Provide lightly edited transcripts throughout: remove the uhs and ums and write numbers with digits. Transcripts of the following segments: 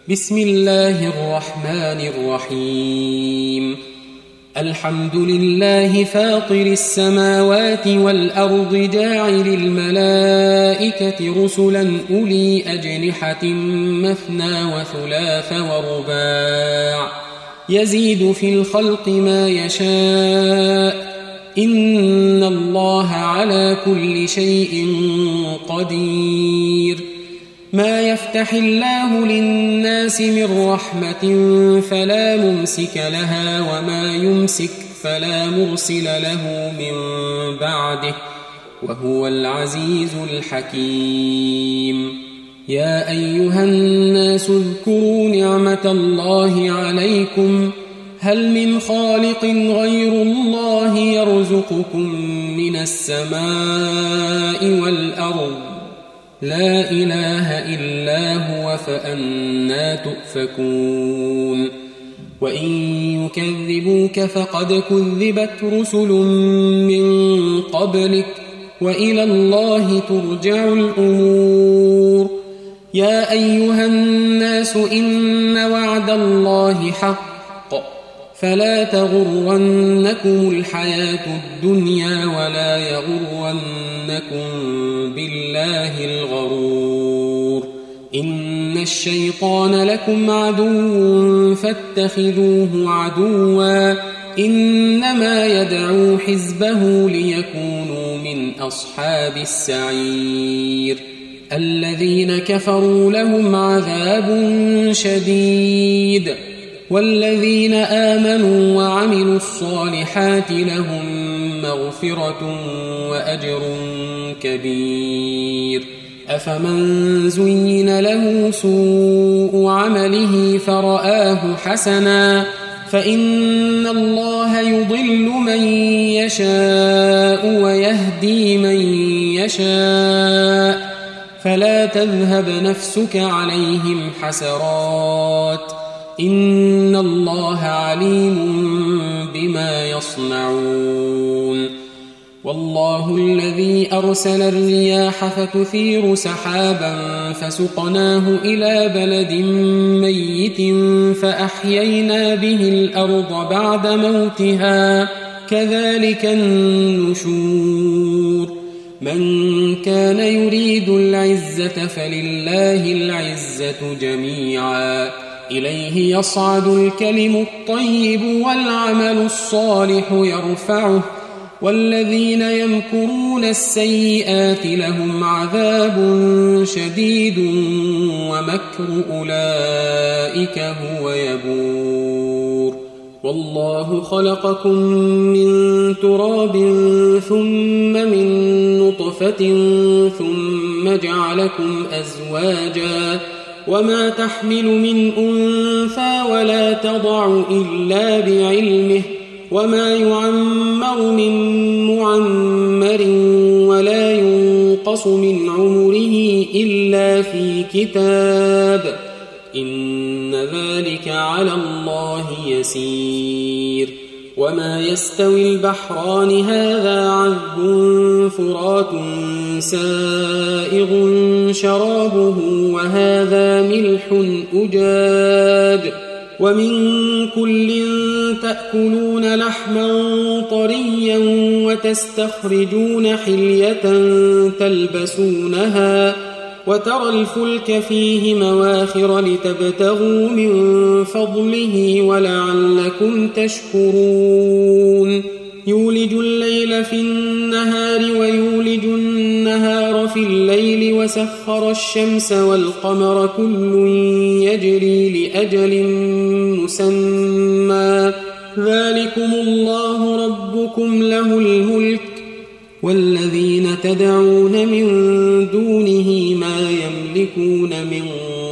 بسم الله الرحمن الرحيم. الحمد لله فاطر السماوات والأرض جاعل الملائكة رسلا أولي أجنحة مثنى وثلاث ورباع يزيد في الخلق ما يشاء إن الله على كل شيء قدير. ما يفتح الله للناس من رحمة فلا ممسك لها وما يمسك فلا مرسل له من بعده وهو العزيز الحكيم. يا أيها الناس اذكروا نعمة الله عليكم هل من خالق غير الله يرزقكم من السماء والأرض لا إله إلا هو فأنى تؤفكون. وإن يكذبوك فقد كذبت رسل من قبلك وإلى الله ترجع الأمور. يا أيها الناس إن وعد الله حق فلا تغرنكم الحياة الدنيا ولا يغرنكم بالله الغرور. إن الشيطان لكم عدو فاتخذوه عدوا إنما يدعو حزبه ليكونوا من أصحاب السعير. الذين كفروا لهم عذاب شديد والذين آمنوا وعملوا الصالحات لهم مغفرة وأجر كبير. أفمن زين له سوء عمله فرآه حسنا فإن الله يضل من يشاء ويهدي من يشاء فلا تذهب نفسك عليهم حسرات إن الله عليم بما يصنعون. والله الذي أرسل الرياح فتثير سحابا فسقناه إلى بلد ميت فأحيينا به الأرض بعد موتها كذلك النشور. من كان يريد العزة فلله العزة جميعا إليه يصعد الكلم الطيب والعمل الصالح يرفعه والذين يمكرون السيئات لهم عذاب شديد ومكر أولئك هو يبور. والله خلقكم من تراب ثم من نطفة ثم جعلكم أزواجا وما تحمل من أنثى ولا تضع إلا بعلمه وما يعمر من معمر ولا ينقص من عمره إلا في كتاب إن ذلك على الله يسير. وما يستوي البحران هذا عذب فرات سائغ شرابه وهذا ملح أجاج ومن كل تأكلون لحما طريا وتستخرجون حلية تلبسونها وترى الفلك فيه مواخر لتبتغوا من فضله ولعلكم تشكرون. يولج الليل في النهار ويولج النهار في الليل وسخر الشمس والقمر كل يجري لأجل مسمى ذلكم الله ربكم له الملك والذين تدعون من دونه ما يملكون من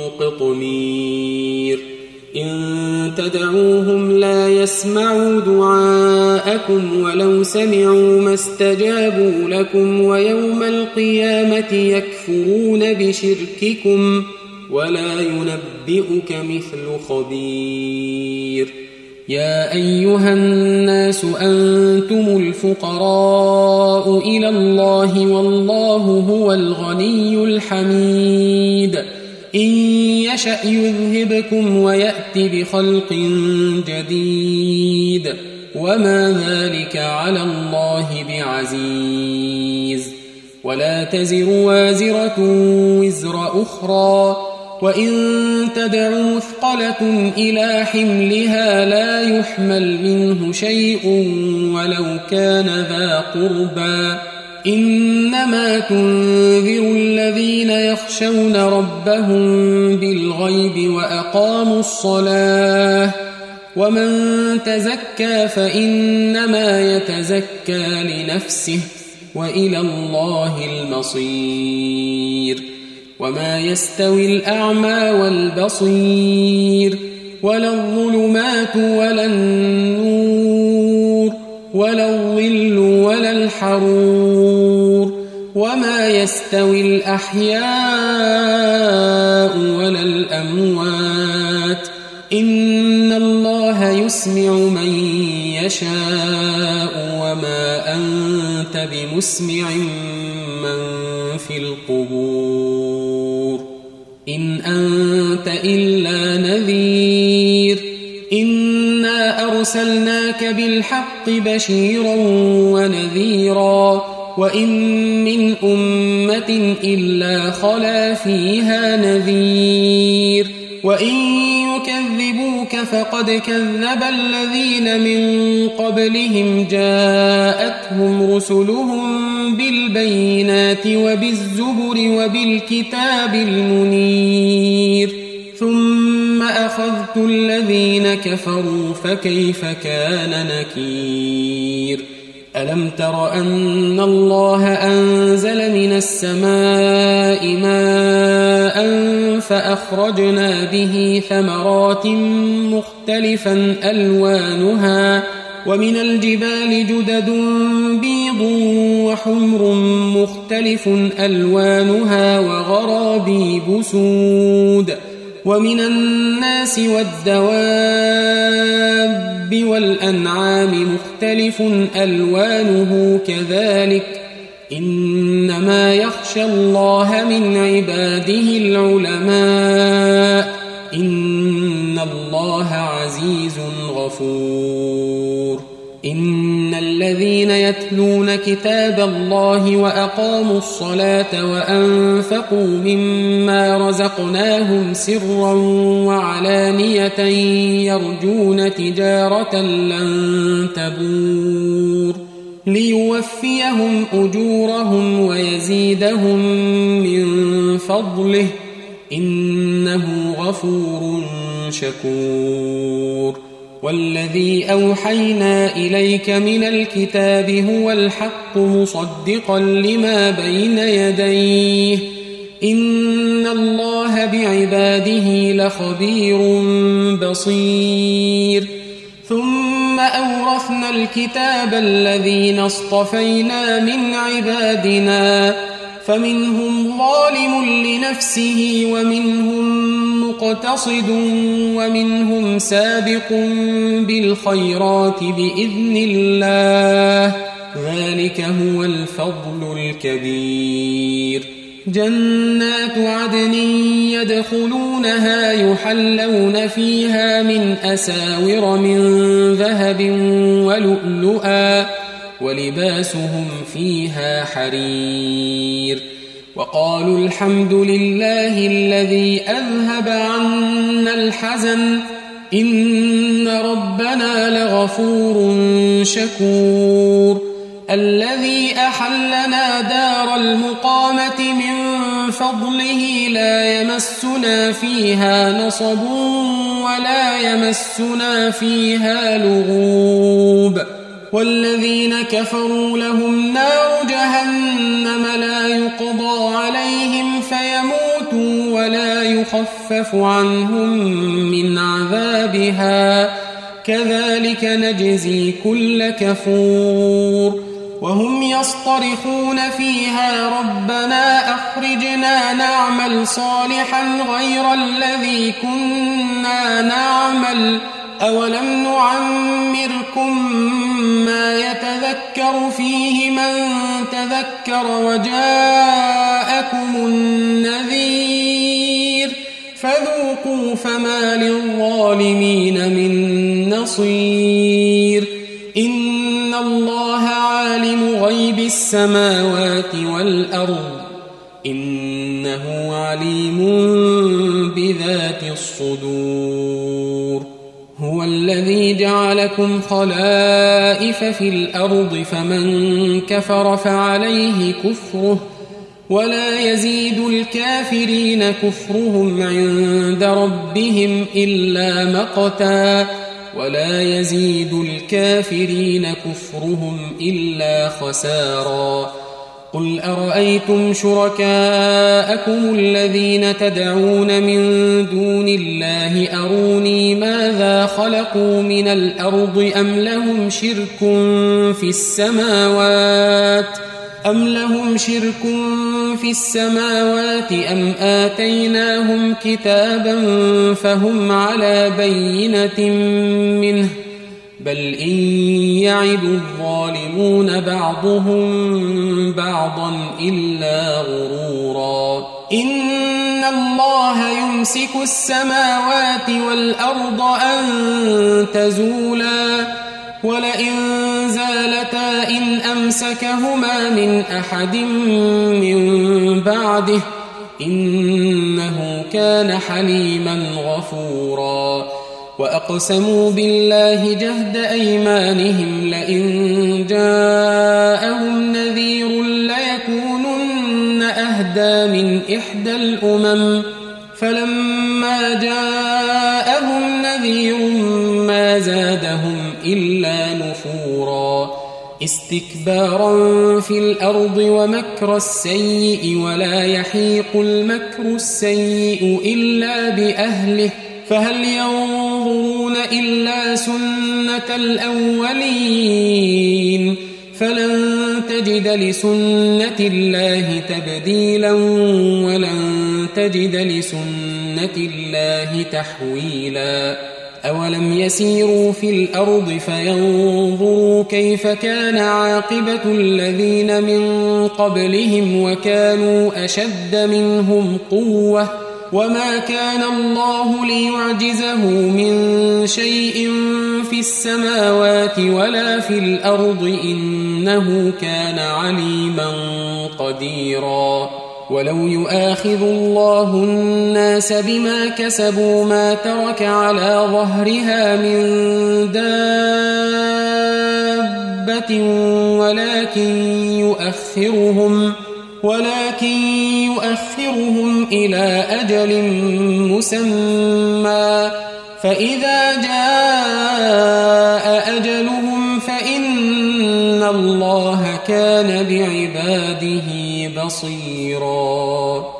قطمير. إن تدعوهم لا يسمعوا دعاءكم ولو سمعوا ما استجابوا لكم ويوم القيامة يكفرون بشرككم ولا ينبئك مثل خبير. يا أيها الناس أنتم الفقراء إلى الله والله هو الغني الحميد إن يشأ يذهبكم ويأت بخلق جديد وما ذلك على الله بعزيز ولا تزر وازرة وزر أخرى وإن تدع مثقلة إلى حملها لا يحمل منه شيء ولو كان ذا قربى إنما تنذر الذين يخشون ربهم بالغيب وأقاموا الصلاة ومن تزكى فإنما يتزكى لنفسه وإلى الله المصير وما يستوي الأعمى والبصير ولا الظلمات ولا النور ولا الظل ولا الحرور وما يستوي الأحياء ولا الأموات إن الله يسمع من يشاء وما أنت بمسمع من في القبور إن أنت إلا نذير إنا أرسلناك بالحق بشيرا ونذيرا وإن من أمة إلا خلا فيها نذير وإن يكذبوك فقد كذب الذين من قبلهم جاءتهم رسلهم بالبينات وبالزبر وبالكتاب المنير ثم أخذت الذين كفروا فكيف كان نكير ألم تر أن الله أنزل من السماء ماء فأخرجنا به ثمرات مختلفا ألوانها ومن الجبال جدد بيض وحمر مختلف ألوانها وغرابيب سود ومن الناس والدواب والأنعام مختلف ألوانه كذلك إنما يخشى الله من عباده العلماء إن الله عزيز غفور إن الذين يتلون كتاب الله وأقاموا الصلاة وأنفقوا مما رزقناهم سرا وعلانية يرجون تجارة لن تبور ليوفيهم أجورهم ويزيدهم من فضله إنه غفور شكور والذي أوحينا إليك من الكتاب هو الحق مصدقا لما بين يديه إن الله بعباده لخبير بصير ثم أورثنا الكتاب الذين اصطفينا من عبادنا فمنهم ظالم لنفسه ومنهم مقتصد ومنهم سابق بالخيرات بإذن الله ذلك هو الفضل الكبير جنات عدن يدخلونها يحلون فيها من أساور من ذهب ولؤلؤا ولباسهم فيها حرير وقالوا الحمد لله الذي أذهب عنا الحزن إن ربنا لغفور شكور الذي أحلنا دار المقامة من فضله لا يمسنا فيها نصب ولا يمسنا فيها لغوب والذين كفروا لهم نار جهنم لا يقضى عليهم فيموتوا ولا يخفف عنهم من عذابها كذلك نجزي كل كفور وهم يصطرخون فيها ربنا أخرجنا نعمل صالحا غير الذي كنا نعمل أولم نعمركم ما يتذكر فيه من تذكر وجاءكم النذير للظالمين من نصير إن الله عالم غيب السماوات والأرض إنه عليم بذات الصدور هو الذي جعلكم خلائف في الأرض فمن كفر فعليه كفره ولا يزيد الكافرين كفرهم عند ربهم إلا مقتا ولا يزيد الكافرين كفرهم إلا خسارا قل أرأيتم شركاءكم الذين تدعون من دون الله أروني ماذا خلقوا من الأرض أم لهم شرك في السماوات أم آتيناهم كتابا فهم على بينة منه بل إن يعد الظالمون بعضهم بعضا إلا غرورا إن الله يمسك السماوات والأرض أن تزولا ولئن زالتا إن أمسكهما من أحد من بعده إنه كان حليما غفورا وأقسموا بالله جهد أيمانهم لئن جاءهم نذير ليكونن أهدى من إحدى الأمم فلما جاءهم نذير ما زادهم إلا نفورا استكبارا في الأرض ومكر السيء ولا يحيق المكر السيء إلا بأهله فهل ينظرون إلا سنة الأولين فلن تجد لسنة الله تبديلا ولن تجد لسنة الله تحويلا أولم يسيروا في الأرض فينظروا كيف كان عاقبة الذين من قبلهم وكانوا أشد منهم قوة وما كان الله ليعجزه من شيء في السماوات ولا في الأرض إنه كان عليما قديرا ولو يؤاخذ الله الناس بما كسبوا ما ترك على ظهرها من دابة ولكن يؤخرهم إلى أجل مسمى فإذا جاء أجلهم فإن الله كان بعباده بصيرا